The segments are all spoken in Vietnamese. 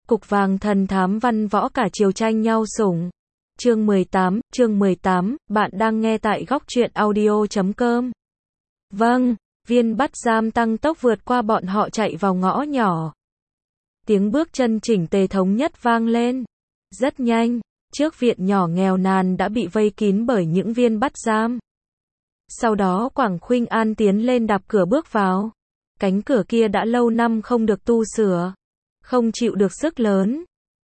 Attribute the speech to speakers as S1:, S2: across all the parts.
S1: Cục vàng thần thám văn võ cả triều tranh nhau sủng. Chương 18, bạn đang nghe tại góc truyện audio.com. Vâng, viên bắt giam tăng tốc vượt qua bọn họ chạy vào ngõ nhỏ. Tiếng bước chân chỉnh tề thống nhất vang lên. Rất nhanh, trước viện nhỏ nghèo nàn đã bị vây kín bởi những viên bắt giam. Sau đó Quảng Khuynh An tiến lên đạp cửa bước vào. Cánh cửa kia đã lâu năm không được tu sửa, không chịu được sức lớn.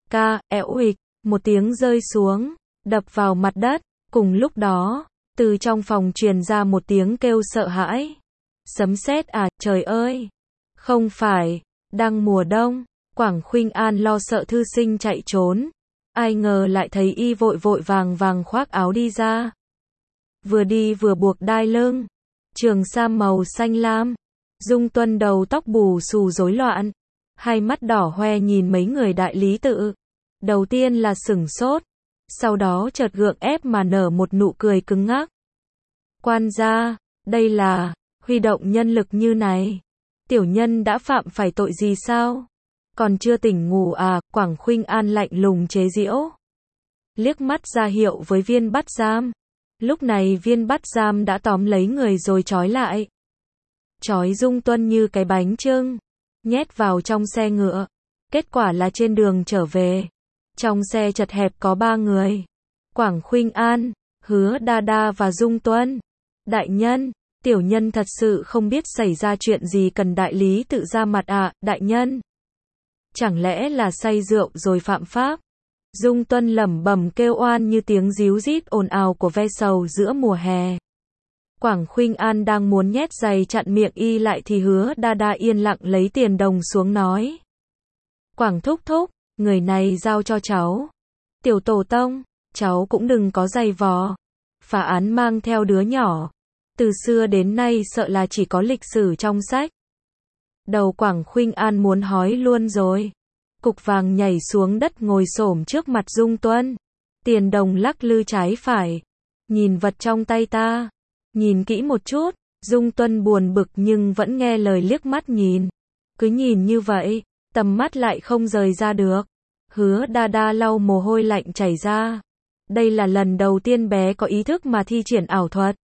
S1: Éo uịch, một tiếng rơi xuống, đập vào mặt đất. Cùng lúc đó, từ trong phòng truyền ra một tiếng kêu sợ hãi. Sấm sét à, trời ơi! Không phải, đang mùa đông. Quảng Khuynh An lo sợ thư sinh chạy trốn. Ai ngờ lại thấy y vội vội vàng vàng khoác áo đi ra. Vừa đi vừa buộc đai lưng. Trường sam màu xanh lam. Dung Tuân đầu tóc bù xù rối loạn. Hai mắt đỏ hoe nhìn mấy người đại lý tự. Đầu tiên là sửng sốt. Sau đó chợt gượng ép mà nở một nụ cười cứng ngắc. Quan gia, đây là huy động nhân lực như này. Tiểu nhân đã phạm phải tội gì sao? Còn chưa tỉnh ngủ à? Quảng Khuynh An lạnh lùng chế giễu. Liếc mắt ra hiệu với viên bắt giam. Lúc này viên bắt giam đã tóm lấy người rồi trói lại. Trói Dung Tuân như cái bánh chưng. Nhét vào trong xe ngựa. Kết quả là trên đường trở về. Trong xe chật hẹp có 3 người. Quảng Khuynh An, Hứa Đa Đa và Dung Tuân. Đại nhân, tiểu nhân thật sự không biết xảy ra chuyện gì cần đại lý tự ra mặt ạ, đại nhân. Chẳng lẽ là say rượu rồi phạm pháp? Dung Tuân lẩm bẩm kêu oan như tiếng ríu rít ồn ào của ve sầu giữa mùa hè. Quảng Khuynh An đang muốn nhét giày chặn miệng y lại thì Hứa Đa Đa yên lặng lấy tiền đồng xuống nói. Quảng thúc thúc, người này giao cho cháu. Tiểu tổ tông, cháu cũng đừng có giày vò. Phá án mang theo đứa nhỏ. Từ xưa đến nay sợ là chỉ có lịch sử trong sách. Đầu Quảng Khuynh An muốn hói luôn rồi. Cục vàng nhảy xuống đất ngồi xổm trước mặt Dung Tuân. Tiền đồng lắc lư trái phải. Nhìn vật trong tay ta. Nhìn kỹ một chút. Dung Tuân buồn bực nhưng vẫn nghe lời liếc mắt nhìn. Cứ nhìn như vậy, tầm mắt lại không rời ra được. Hứa Đa Đa lau mồ hôi lạnh chảy ra. Đây là lần đầu tiên bé có ý thức mà thi triển ảo thuật.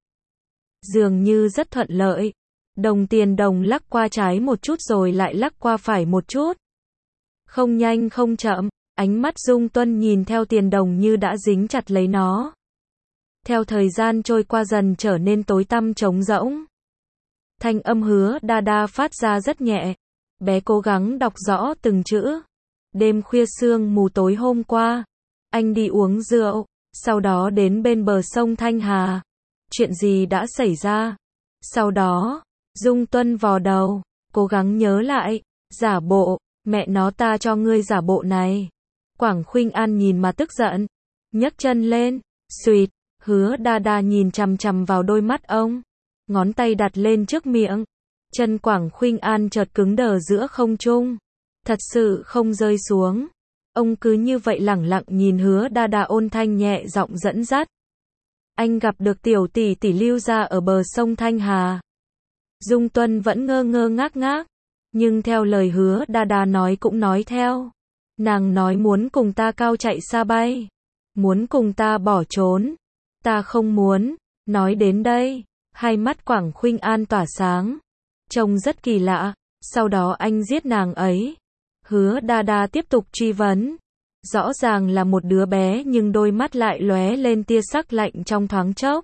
S1: Dường như rất thuận lợi. Đồng tiền đồng lắc qua trái một chút rồi lại lắc qua phải một chút. Không nhanh không chậm, ánh mắt Dung Tuân nhìn theo tiền đồng như đã dính chặt lấy nó. Theo thời gian trôi qua dần trở nên tối tăm trống rỗng. Thanh âm Hứa Đa Đa phát ra rất nhẹ. Bé cố gắng đọc rõ từng chữ. Đêm khuya sương mù tối hôm qua, anh đi uống rượu, sau đó đến bên bờ sông Thanh Hà. Chuyện gì đã xảy ra? Sau đó, Dung Tuân vò đầu, cố gắng nhớ lại, giả bộ, mẹ nó ta cho ngươi giả bộ này. Quảng Khuynh An nhìn mà tức giận, nhấc chân lên, xuỵt. Hứa Đa Đa nhìn chằm chằm vào đôi mắt ông, ngón tay đặt lên trước miệng. Chân Quảng Khuynh An chợt cứng đờ giữa không trung, thật sự không rơi xuống. Ông cứ như vậy lẳng lặng nhìn Hứa Đa Đa ôn thanh nhẹ giọng dẫn dắt. Anh gặp được tiểu tỷ tỷ Lưu gia ở bờ sông Thanh Hà. Dung Tuân vẫn ngơ ngơ ngác ngác, nhưng theo lời Hứa Đa Đa nói cũng nói theo. Nàng nói muốn cùng ta cao chạy xa bay, muốn cùng ta bỏ trốn. Ta không muốn. Nói đến đây, hai mắt Quảng Khuynh An tỏa sáng, trông rất kỳ lạ. Sau đó anh giết nàng ấy. Hứa Đa Đa tiếp tục truy vấn. Rõ ràng là một đứa bé nhưng đôi mắt lại lóe lên tia sắc lạnh trong thoáng chốc.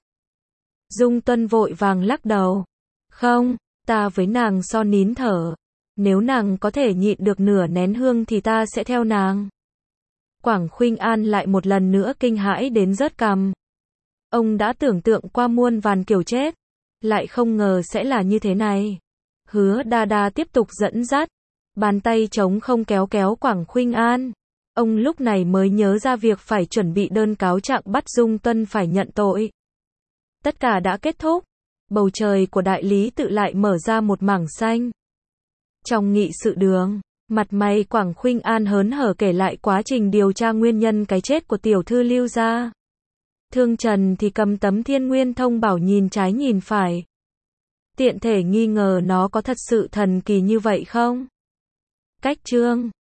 S1: Dung Tuân vội vàng lắc đầu. Không, ta với nàng so nín thở. Nếu nàng có thể nhịn được nửa nén hương thì ta sẽ theo nàng. Quảng Khuynh An lại một lần nữa kinh hãi đến rớt cằm. Ông đã tưởng tượng qua muôn vàn kiểu chết, lại không ngờ sẽ là như thế này. Hứa Đa Đa tiếp tục dẫn dắt, bàn tay trống không kéo kéo Quảng Khuynh An. Ông lúc này mới nhớ ra việc phải chuẩn bị đơn cáo trạng bắt Dung Tuân phải nhận tội. Tất cả đã kết thúc, bầu trời của đại lý tự lại mở ra một mảng xanh. Trong nghị sự đường, mặt mày Quảng Khuynh An hớn hở kể lại quá trình điều tra nguyên nhân cái chết của tiểu thư Lưu gia. Thương Trần thì cầm tấm Thiên Nguyên Thông Bảo nhìn trái nhìn phải. Tiện thể nghi ngờ nó có thật sự thần kỳ như vậy không? Cách chương